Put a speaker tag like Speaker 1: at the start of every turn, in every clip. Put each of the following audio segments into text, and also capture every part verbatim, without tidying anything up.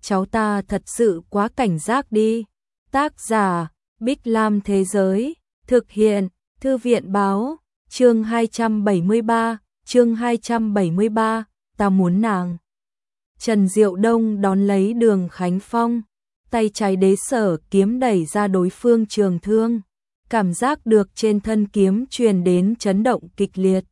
Speaker 1: cháu ta thật sự quá cảnh giác đi. Tác giả, Bích Lam Thế Giới, thực hiện, Thư viện Báo, chương hai trăm bảy mươi ba, chương hai trăm bảy mươi ba, ta muốn nàng. Trần Diệu Đông đón lấy Đường Khánh Phong, tay trái đế sở kiếm đẩy ra đối phương trường thương, cảm giác được trên thân kiếm truyền đến chấn động kịch liệt.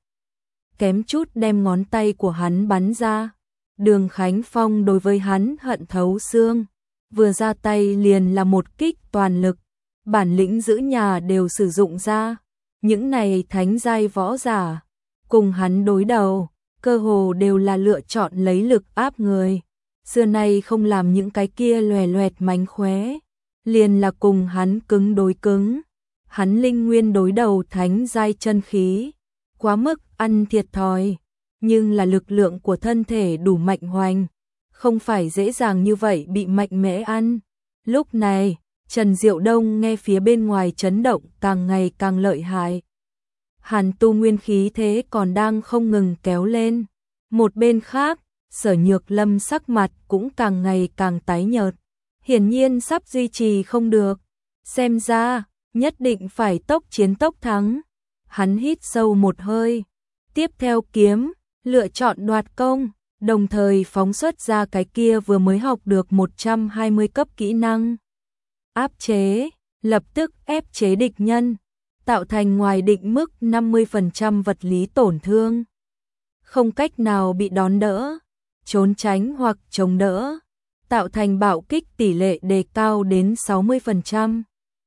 Speaker 1: Kém chút đem ngón tay của hắn bắn ra. Đường Khánh Phong đối với hắn hận thấu xương, vừa ra tay liền là một kích toàn lực, bản lĩnh giữ nhà đều sử dụng ra. Những này thánh giai võ giả, cùng hắn đối đầu, cơ hồ đều là lựa chọn lấy lực áp người. Xưa nay không làm những cái kia loè loẹt mánh khóe, liền là cùng hắn cứng đối cứng. Hắn linh nguyên đối đầu thánh giai chân khí, quá mức ăn thiệt thòi, nhưng là lực lượng của thân thể đủ mạnh hoành, không phải dễ dàng như vậy bị mạnh mẽ ăn. Lúc này, Trần Diệu Đông nghe phía bên ngoài chấn động càng ngày càng lợi hại. Hàn tu nguyên khí thế còn đang không ngừng kéo lên. Một bên khác, Sở Nhược Lâm sắc mặt cũng càng ngày càng tái nhợt, hiển nhiên sắp duy trì không được. Xem ra, nhất định phải tốc chiến tốc thắng. Hắn hít sâu một hơi, tiếp theo kiếm, lựa chọn đoạt công, đồng thời phóng xuất ra cái kia vừa mới học được một trăm hai mươi cấp kỹ năng. Áp chế, lập tức ép chế địch nhân, tạo thành ngoài định mức năm mươi phần trăm vật lý tổn thương. Không cách nào bị đón đỡ, trốn tránh hoặc chống đỡ, tạo thành bạo kích tỷ lệ đề cao đến sáu mươi phần trăm.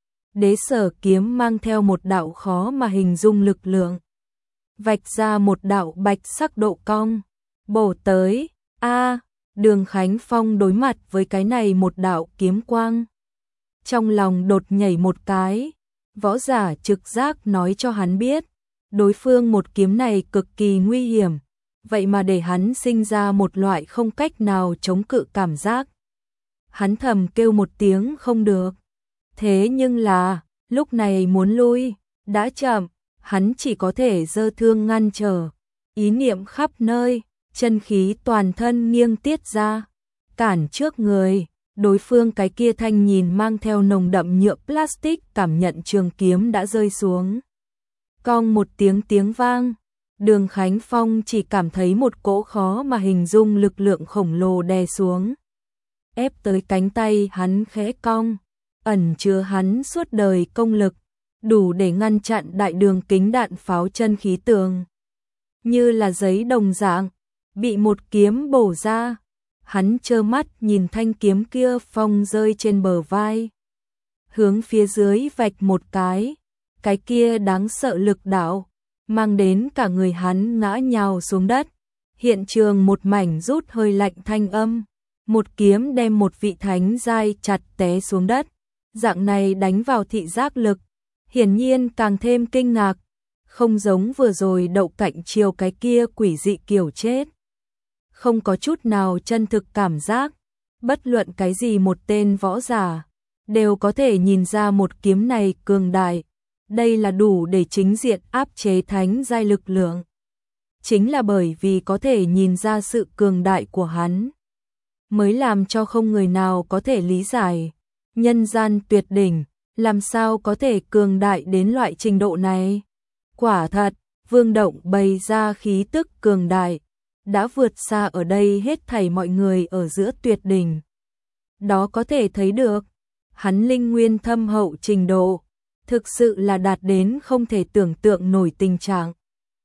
Speaker 1: Đế sở kiếm mang theo một đạo khó mà hình dung lực lượng, vạch ra một đạo bạch sắc độ cong, bổ tới. A, Đường Khánh Phong đối mặt với cái này một đạo kiếm quang, trong lòng đột nhảy một cái. Võ giả trực giác nói cho hắn biết, đối phương một kiếm này cực kỳ nguy hiểm, vậy mà để hắn sinh ra một loại không cách nào chống cự cảm giác. Hắn thầm kêu một tiếng không được. Thế nhưng là, lúc này muốn lui, đã chậm, hắn chỉ có thể giơ thương ngăn trở. Ý niệm khắp nơi, chân khí toàn thân nghiêng tiết ra, cản trước người. Đối phương cái kia thanh nhìn mang theo nồng đậm nhựa plastic cảm nhận trường kiếm đã rơi xuống. Cong một tiếng tiếng vang, Đường Khánh Phong chỉ cảm thấy một cỗ khó mà hình dung lực lượng khổng lồ đè xuống. Ép tới cánh tay hắn khẽ cong, ẩn chứa hắn suốt đời công lực, đủ để ngăn chặn đại đường kính đạn pháo chân khí tường. Như là giấy đồng dạng, bị một kiếm bổ ra. Hắn trơ mắt nhìn thanh kiếm kia phong rơi trên bờ vai, hướng phía dưới vạch một cái, cái kia đáng sợ lực đạo, mang đến cả người hắn ngã nhào xuống đất. Hiện trường một mảnh rút hơi lạnh thanh âm, một kiếm đem một vị thánh giai chặt té xuống đất. Dạng này đánh vào thị giác lực, hiển nhiên càng thêm kinh ngạc, không giống vừa rồi đậu cạnh chiều cái kia quỷ dị kiểu chết. Không có chút nào chân thực cảm giác, bất luận cái gì một tên võ giả, đều có thể nhìn ra một kiếm này cường đại. Đây là đủ để chính diện áp chế thánh giai lực lượng. Chính là bởi vì có thể nhìn ra sự cường đại của hắn, mới làm cho không người nào có thể lý giải. Nhân gian tuyệt đỉnh, làm sao có thể cường đại đến loại trình độ này? Quả thật, Vương Động bày ra khí tức cường đại, đã vượt xa ở đây hết thảy mọi người ở giữa tuyệt đỉnh. Đó có thể thấy được, hắn linh nguyên thâm hậu trình độ, thực sự là đạt đến không thể tưởng tượng nổi tình trạng.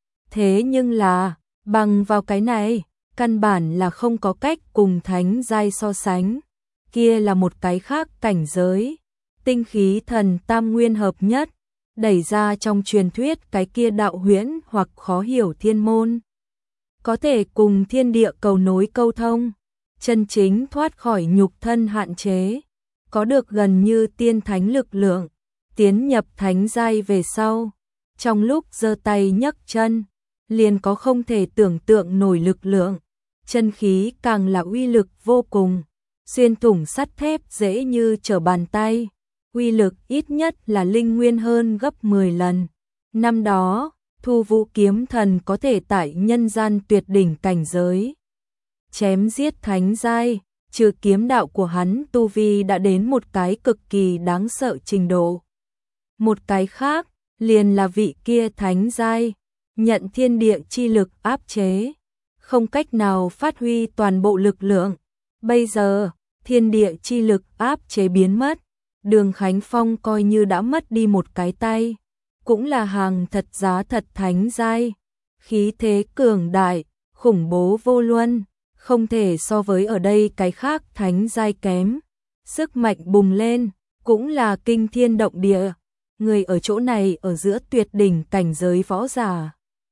Speaker 1: Thế nhưng là, bằng vào cái này, căn bản là không có cách cùng thánh giai so sánh. Kia là một cái khác cảnh giới, tinh khí thần tam nguyên hợp nhất, đẩy ra trong truyền thuyết cái kia đạo huyễn hoặc khó hiểu thiên môn. Có thể cùng thiên địa cầu nối câu thông, chân chính thoát khỏi nhục thân hạn chế, có được gần như tiên thánh lực lượng, tiến nhập thánh giai về sau, trong lúc giơ tay nhấc chân, liền có không thể tưởng tượng nổi lực lượng, chân khí càng là uy lực vô cùng, xuyên thủng sắt thép dễ như trở bàn tay, uy lực ít nhất là linh nguyên hơn gấp mười lần. Năm đó, Thu Vũ kiếm thần có thể tại nhân gian tuyệt đỉnh cảnh giới chém giết thánh giai, trừ kiếm đạo của hắn tu vi đã đến một cái cực kỳ đáng sợ trình độ. Một cái khác, liền là vị kia thánh giai, nhận thiên địa chi lực áp chế, không cách nào phát huy toàn bộ lực lượng. Bây giờ, thiên địa chi lực áp chế biến mất, Đường Khánh Phong coi như đã mất đi một cái tay, cũng là hàng thật giá thật thánh giai, khí thế cường đại, khủng bố vô luân, không thể so với ở đây cái khác thánh giai kém. Sức mạnh bùng lên, cũng là kinh thiên động địa, người ở chỗ này ở giữa tuyệt đỉnh cảnh giới võ giả.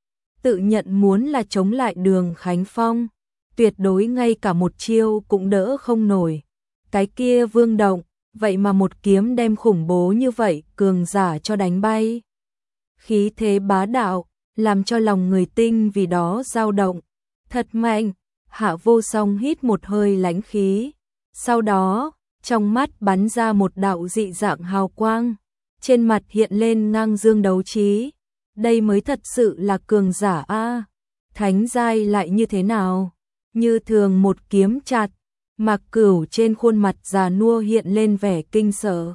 Speaker 1: Tự nhận muốn là chống lại Đường Khánh Phong, tuyệt đối ngay cả một chiêu cũng đỡ không nổi. Cái kia Vương Động, vậy mà một kiếm đem khủng bố như vậy cường giả cho đánh bay. Khí thế bá đạo, làm cho lòng người tinh vì đó dao động. Thật mạnh, Hạ Vô Song hít một hơi lãnh khí. Sau đó, trong mắt bắn ra một đạo dị dạng hào quang, trên mặt hiện lên ngang dương đấu trí. Đây mới thật sự là cường giả a. Thánh giai lại như thế nào? Như thường một kiếm chặt, Mạc Cửu trên khuôn mặt già nua hiện lên vẻ kinh sợ.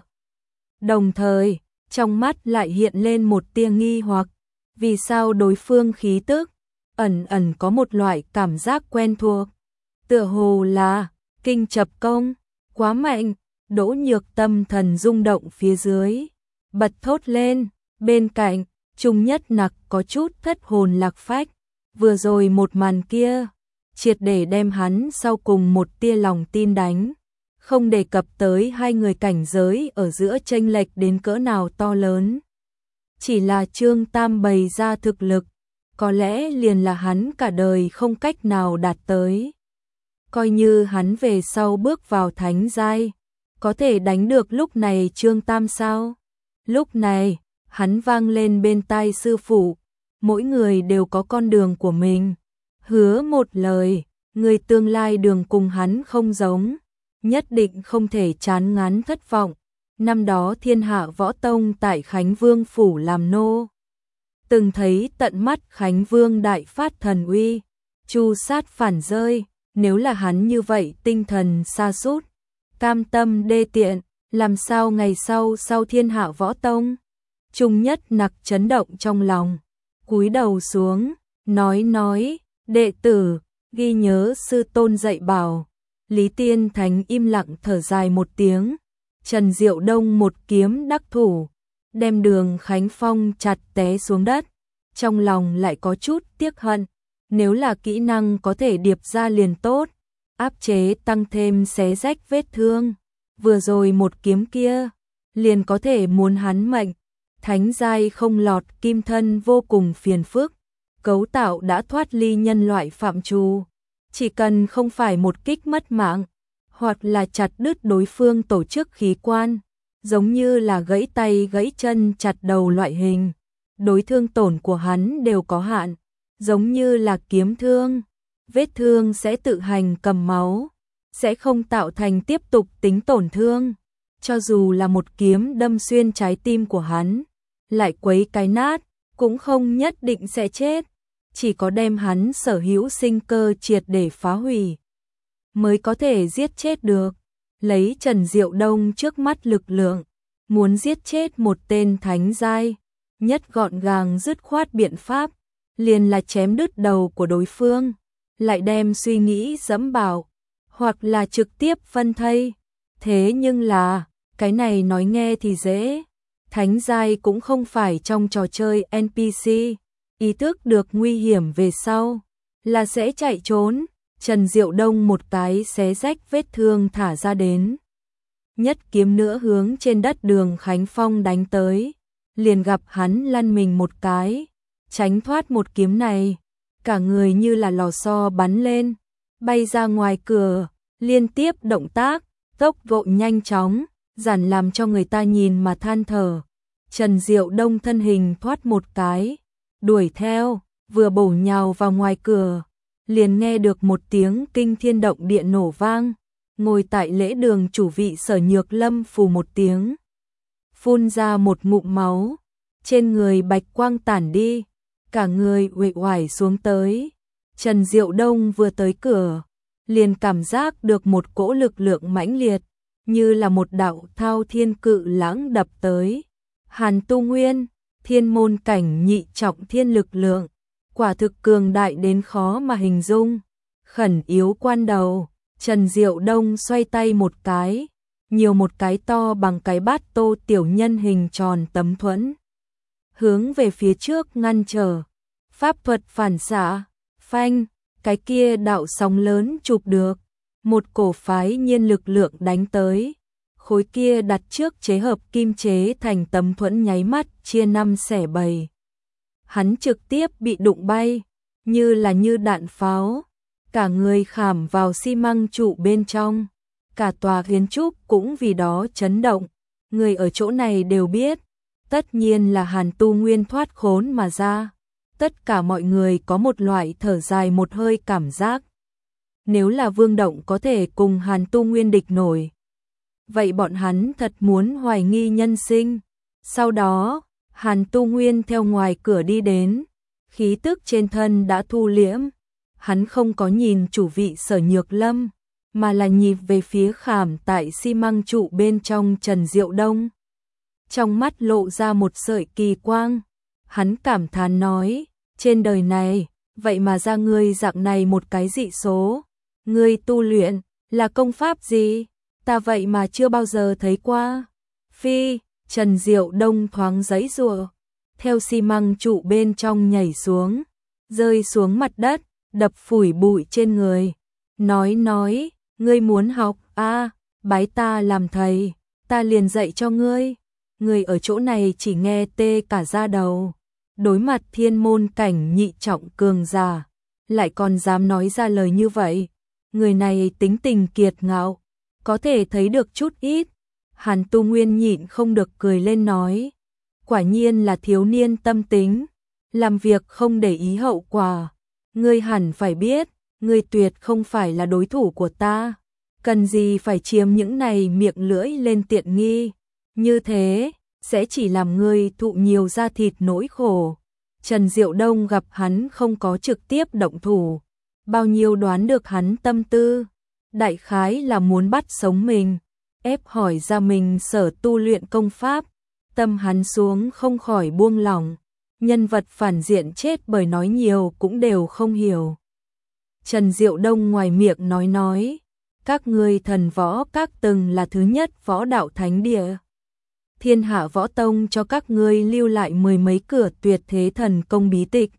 Speaker 1: Đồng thời, trong mắt lại hiện lên một tia nghi hoặc, vì sao đối phương khí tức ẩn ẩn có một loại cảm giác quen thuộc, tựa hồ là kinh chập công, quá mạnh. Đỗ Nhược tâm thần rung động phía dưới, bật thốt lên, bên cạnh, Trung Nhất Nặc có chút thất hồn lạc phách, vừa rồi một màn kia, triệt để đem hắn sau cùng một tia lòng tin đánh, không đề cập tới hai người cảnh giới ở giữa chênh lệch đến cỡ nào to lớn. Chỉ là Trương Tam bày ra thực lực, có lẽ liền là hắn cả đời không cách nào đạt tới. Coi như hắn về sau bước vào thánh giai, có thể đánh được lúc này Trương Tam sao? Lúc này, hắn vang lên bên tai sư phụ, mỗi người đều có con đường của mình. Hứa một lời, người tương lai đường cùng hắn không giống, nhất định không thể chán ngán thất vọng. Năm đó Thiên Hạ Võ Tông tại Khánh Vương Phủ làm nô, từng thấy tận mắt Khánh Vương đại phát thần uy, chu sát phản rơi. Nếu là hắn như vậy tinh thần sa sút, cam tâm đê tiện, làm sao ngày sau sau Thiên Hạ Võ Tông? Trung Nhất Nặc chấn động trong lòng, cúi đầu xuống, nói nói, đệ tử, ghi nhớ sư tôn dạy bảo. Lý Tiên Thánh im lặng thở dài một tiếng, Trần Diệu Đông một kiếm đắc thủ, đem Đường Khánh Phong chặt té xuống đất, trong lòng lại có chút tiếc hận. Nếu là kỹ năng có thể điệp ra liền tốt, áp chế tăng thêm xé rách vết thương, vừa rồi một kiếm kia, liền có thể muốn hắn mệnh. Thánh giai không lọt kim thân vô cùng phiền phức, cấu tạo đã thoát ly nhân loại phạm trù, chỉ cần không phải một kích mất mạng, hoặc là chặt đứt đối phương tổ chức khí quan, giống như là gãy tay gãy chân chặt đầu loại hình, đối thương tổn của hắn đều có hạn. Giống như là kiếm thương, vết thương sẽ tự hành cầm máu, sẽ không tạo thành tiếp tục tính tổn thương. Cho dù là một kiếm đâm xuyên trái tim của hắn, lại quấy cái nát, cũng không nhất định sẽ chết. Chỉ có đem hắn sở hữu sinh cơ triệt để phá hủy, mới có thể giết chết được. Lấy Trần Diệu Đông trước mắt lực lượng, muốn giết chết một tên thánh giai, nhất gọn gàng dứt khoát biện pháp, liền là chém đứt đầu của đối phương, lại đem suy nghĩ dẫm bảo, hoặc là trực tiếp phân thây. Thế nhưng là, cái này nói nghe thì dễ, thánh giai cũng không phải trong trò chơi en pê xê, ý thức được nguy hiểm về sau, là sẽ chạy trốn. Trần Diệu Đông một cái xé rách vết thương thả ra đến, nhất kiếm nữa hướng trên đất Đường Khánh Phong đánh tới, liền gặp hắn lăn mình một cái, tránh thoát một kiếm này, cả người như là lò xo bắn lên, bay ra ngoài cửa. Liên tiếp động tác, tốc độ nhanh chóng, giản làm cho người ta nhìn mà than thở. Trần Diệu Đông thân hình thoát một cái, đuổi theo, vừa bổ nhào vào ngoài cửa, liền nghe được một tiếng kinh thiên động địa nổ vang. Ngồi tại lễ đường chủ vị Sở Nhược Lâm phù một tiếng, phun ra một ngụm máu, trên người bạch quang tản đi, cả người uể oải xuống tới. Trần Diệu Đông vừa tới cửa, liền cảm giác được một cỗ lực lượng mãnh liệt, như là một đạo thao thiên cự lãng đập tới. Hàn Tu Nguyên, thiên môn cảnh nhị trọng thiên lực lượng, quả thực cường đại đến khó mà hình dung. Khẩn yếu quan đầu, Trần Diệu Đông xoay tay một cái, nhiều một cái to bằng cái bát tô tiểu nhân hình tròn tấm thuẫn, hướng về phía trước ngăn trở. Pháp thuật phản xạ, phanh, cái kia đạo sóng lớn chụp được, một cổ phái nhiên lực lượng đánh tới. Khối kia đặt trước chế hợp kim chế thành tấm thuẫn nháy mắt chia năm xẻ bảy. Hắn trực tiếp bị đụng bay, như là như đạn pháo, cả người khảm vào xi măng trụ bên trong, cả tòa kiến trúc cũng vì đó chấn động. Người ở chỗ này đều biết, tất nhiên là Hàn Tu Nguyên thoát khốn mà ra. Tất cả mọi người có một loại thở dài một hơi cảm giác. Nếu là Vương Động có thể cùng Hàn Tu Nguyên địch nổi, vậy bọn hắn thật muốn hoài nghi nhân sinh. Sau đó, Hàn Tu Nguyên theo ngoài cửa đi đến, khí tức trên thân đã thu liễm. Hắn không có nhìn chủ vị Sở Nhược Lâm, mà là nhìn về phía khảm tại xi măng trụ bên trong Trần Diệu Đông. Trong mắt lộ ra một sợi kỳ quang, hắn cảm thán nói, trên đời này, vậy mà ra ngươi dạng này một cái dị số. Ngươi tu luyện, là công pháp gì? Ta vậy mà chưa bao giờ thấy qua. Phi, Trần Diệu Đông thoáng giãy giụa, theo xi măng trụ bên trong nhảy xuống, rơi xuống mặt đất, đập phủi bụi trên người. Nói nói, ngươi muốn học, a, bái ta làm thầy, ta liền dạy cho ngươi. Người ở chỗ này chỉ nghe tê cả da đầu. Đối mặt thiên môn cảnh nhị trọng cường giả, lại còn dám nói ra lời như vậy. Người này tính tình kiệt ngạo, có thể thấy được chút ít. Hàn Tu Nguyên nhịn không được cười lên nói, quả nhiên là thiếu niên tâm tính, làm việc không để ý hậu quả. Ngươi hẳn phải biết, ngươi tuyệt không phải là đối thủ của ta, cần gì phải chiếm những này miệng lưỡi lên tiện nghi, như thế sẽ chỉ làm ngươi thụ nhiều da thịt nỗi khổ. Trần Diệu Đông gặp hắn không có trực tiếp động thủ, bao nhiêu đoán được hắn tâm tư, đại khái là muốn bắt sống mình, ép hỏi ra mình sở tu luyện công pháp. Tâm hắn xuống không khỏi buông lỏng, nhân vật phản diện chết bởi nói nhiều cũng đều không hiểu. Trần Diệu Đông ngoài miệng nói nói, các ngươi thần võ các từng là thứ nhất võ đạo thánh địa. Thiên Hạ Võ Tông cho các ngươi lưu lại mười mấy cửa tuyệt thế thần công bí tịch.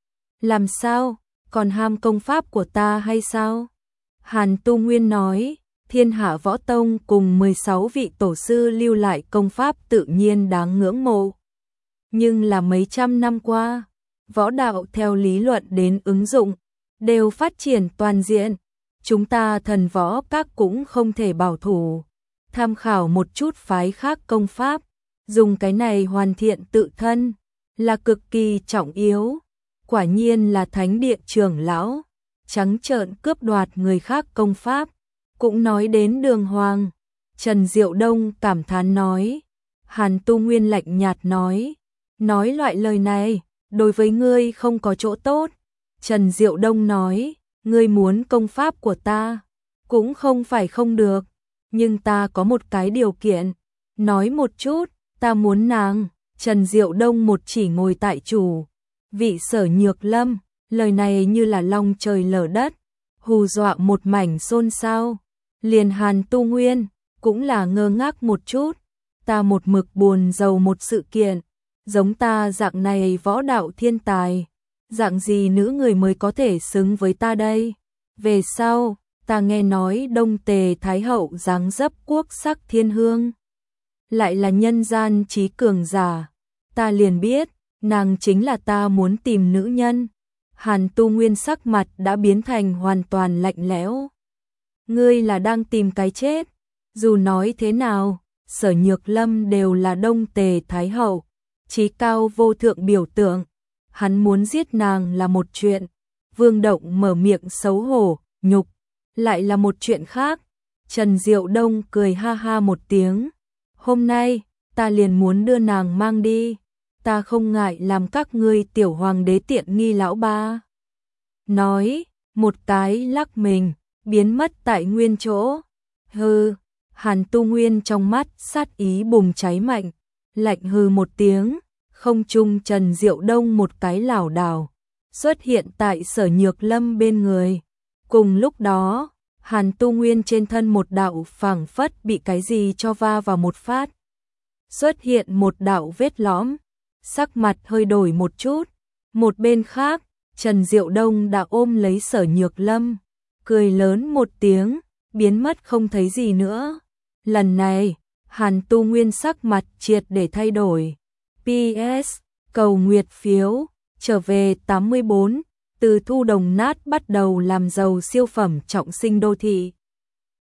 Speaker 1: Làm sao, còn ham công pháp của ta hay sao? Hàn Tu Nguyên nói, Thiên Hạ Võ Tông cùng mười sáu vị tổ sư lưu lại công pháp tự nhiên đáng ngưỡng mộ. Nhưng là mấy trăm năm qua, võ đạo theo lý luận đến ứng dụng, đều phát triển toàn diện. Chúng ta thần võ các cũng không thể bảo thủ. Tham khảo một chút phái khác công pháp, dùng cái này hoàn thiện tự thân, là cực kỳ trọng yếu. Quả nhiên là thánh địa trưởng lão, trắng trợn cướp đoạt người khác công pháp, cũng nói đến đường hoàng. Trần Diệu Đông cảm thán nói, Hàn Tu Nguyên lạnh nhạt nói, nói loại lời này, đối với ngươi không có chỗ tốt. Trần Diệu Đông nói, ngươi muốn công pháp của ta, cũng không phải không được, nhưng ta có một cái điều kiện. Nói một chút, ta muốn nàng. Trần Diệu Đông một chỉ ngồi tại chủ vị Sở Nhược Lâm, lời này như là long trời lở đất, hù dọa một mảnh xôn xao. Liền Hàn Tu Nguyên cũng là ngơ ngác một chút, ta một mực buồn rầu một sự kiện, giống ta dạng này võ đạo thiên tài, dạng gì nữ người mới có thể xứng với ta đây? Về sau, ta nghe nói Đông Tề Thái Hậu dáng dấp quốc sắc thiên hương, lại là nhân gian trí cường giả, ta liền biết, nàng chính là ta muốn tìm nữ nhân. Hàn Tu Nguyên sắc mặt đã biến thành hoàn toàn lạnh lẽo. Ngươi là đang tìm cái chết. Dù nói thế nào, Sở Nhược Lâm đều là Đông Tề Thái Hậu, chí cao vô thượng biểu tượng. Hắn muốn giết nàng là một chuyện, Vương Động mở miệng xấu hổ, nhục, lại là một chuyện khác. Trần Diệu Đông cười ha ha một tiếng. Hôm nay, ta liền muốn đưa nàng mang đi. Ta không ngại làm các ngươi tiểu hoàng đế tiện nghi lão ba. Nói, một cái lắc mình, biến mất tại nguyên chỗ. Hừ, Hàn Tu Nguyên trong mắt sát ý bùng cháy mạnh, lạnh hừ một tiếng, không trung Trần Diệu Đông một cái lảo đảo, xuất hiện tại Sở Nhược Lâm bên người. Cùng lúc đó, Hàn Tu Nguyên trên thân một đạo phảng phất bị cái gì cho va vào một phát. Xuất hiện một đạo vết lõm, sắc mặt hơi đổi một chút. Một bên khác, Trần Diệu Đông đã ôm lấy Sở Nhược Lâm, cười lớn một tiếng, biến mất không thấy gì nữa. Lần này, Hàn Tu Nguyên sắc mặt triệt để thay đổi. pê ét cầu nguyệt phiếu, trở về tám mươi bốn, từ thu đồng nát bắt đầu làm giàu siêu phẩm trọng sinh đô thị.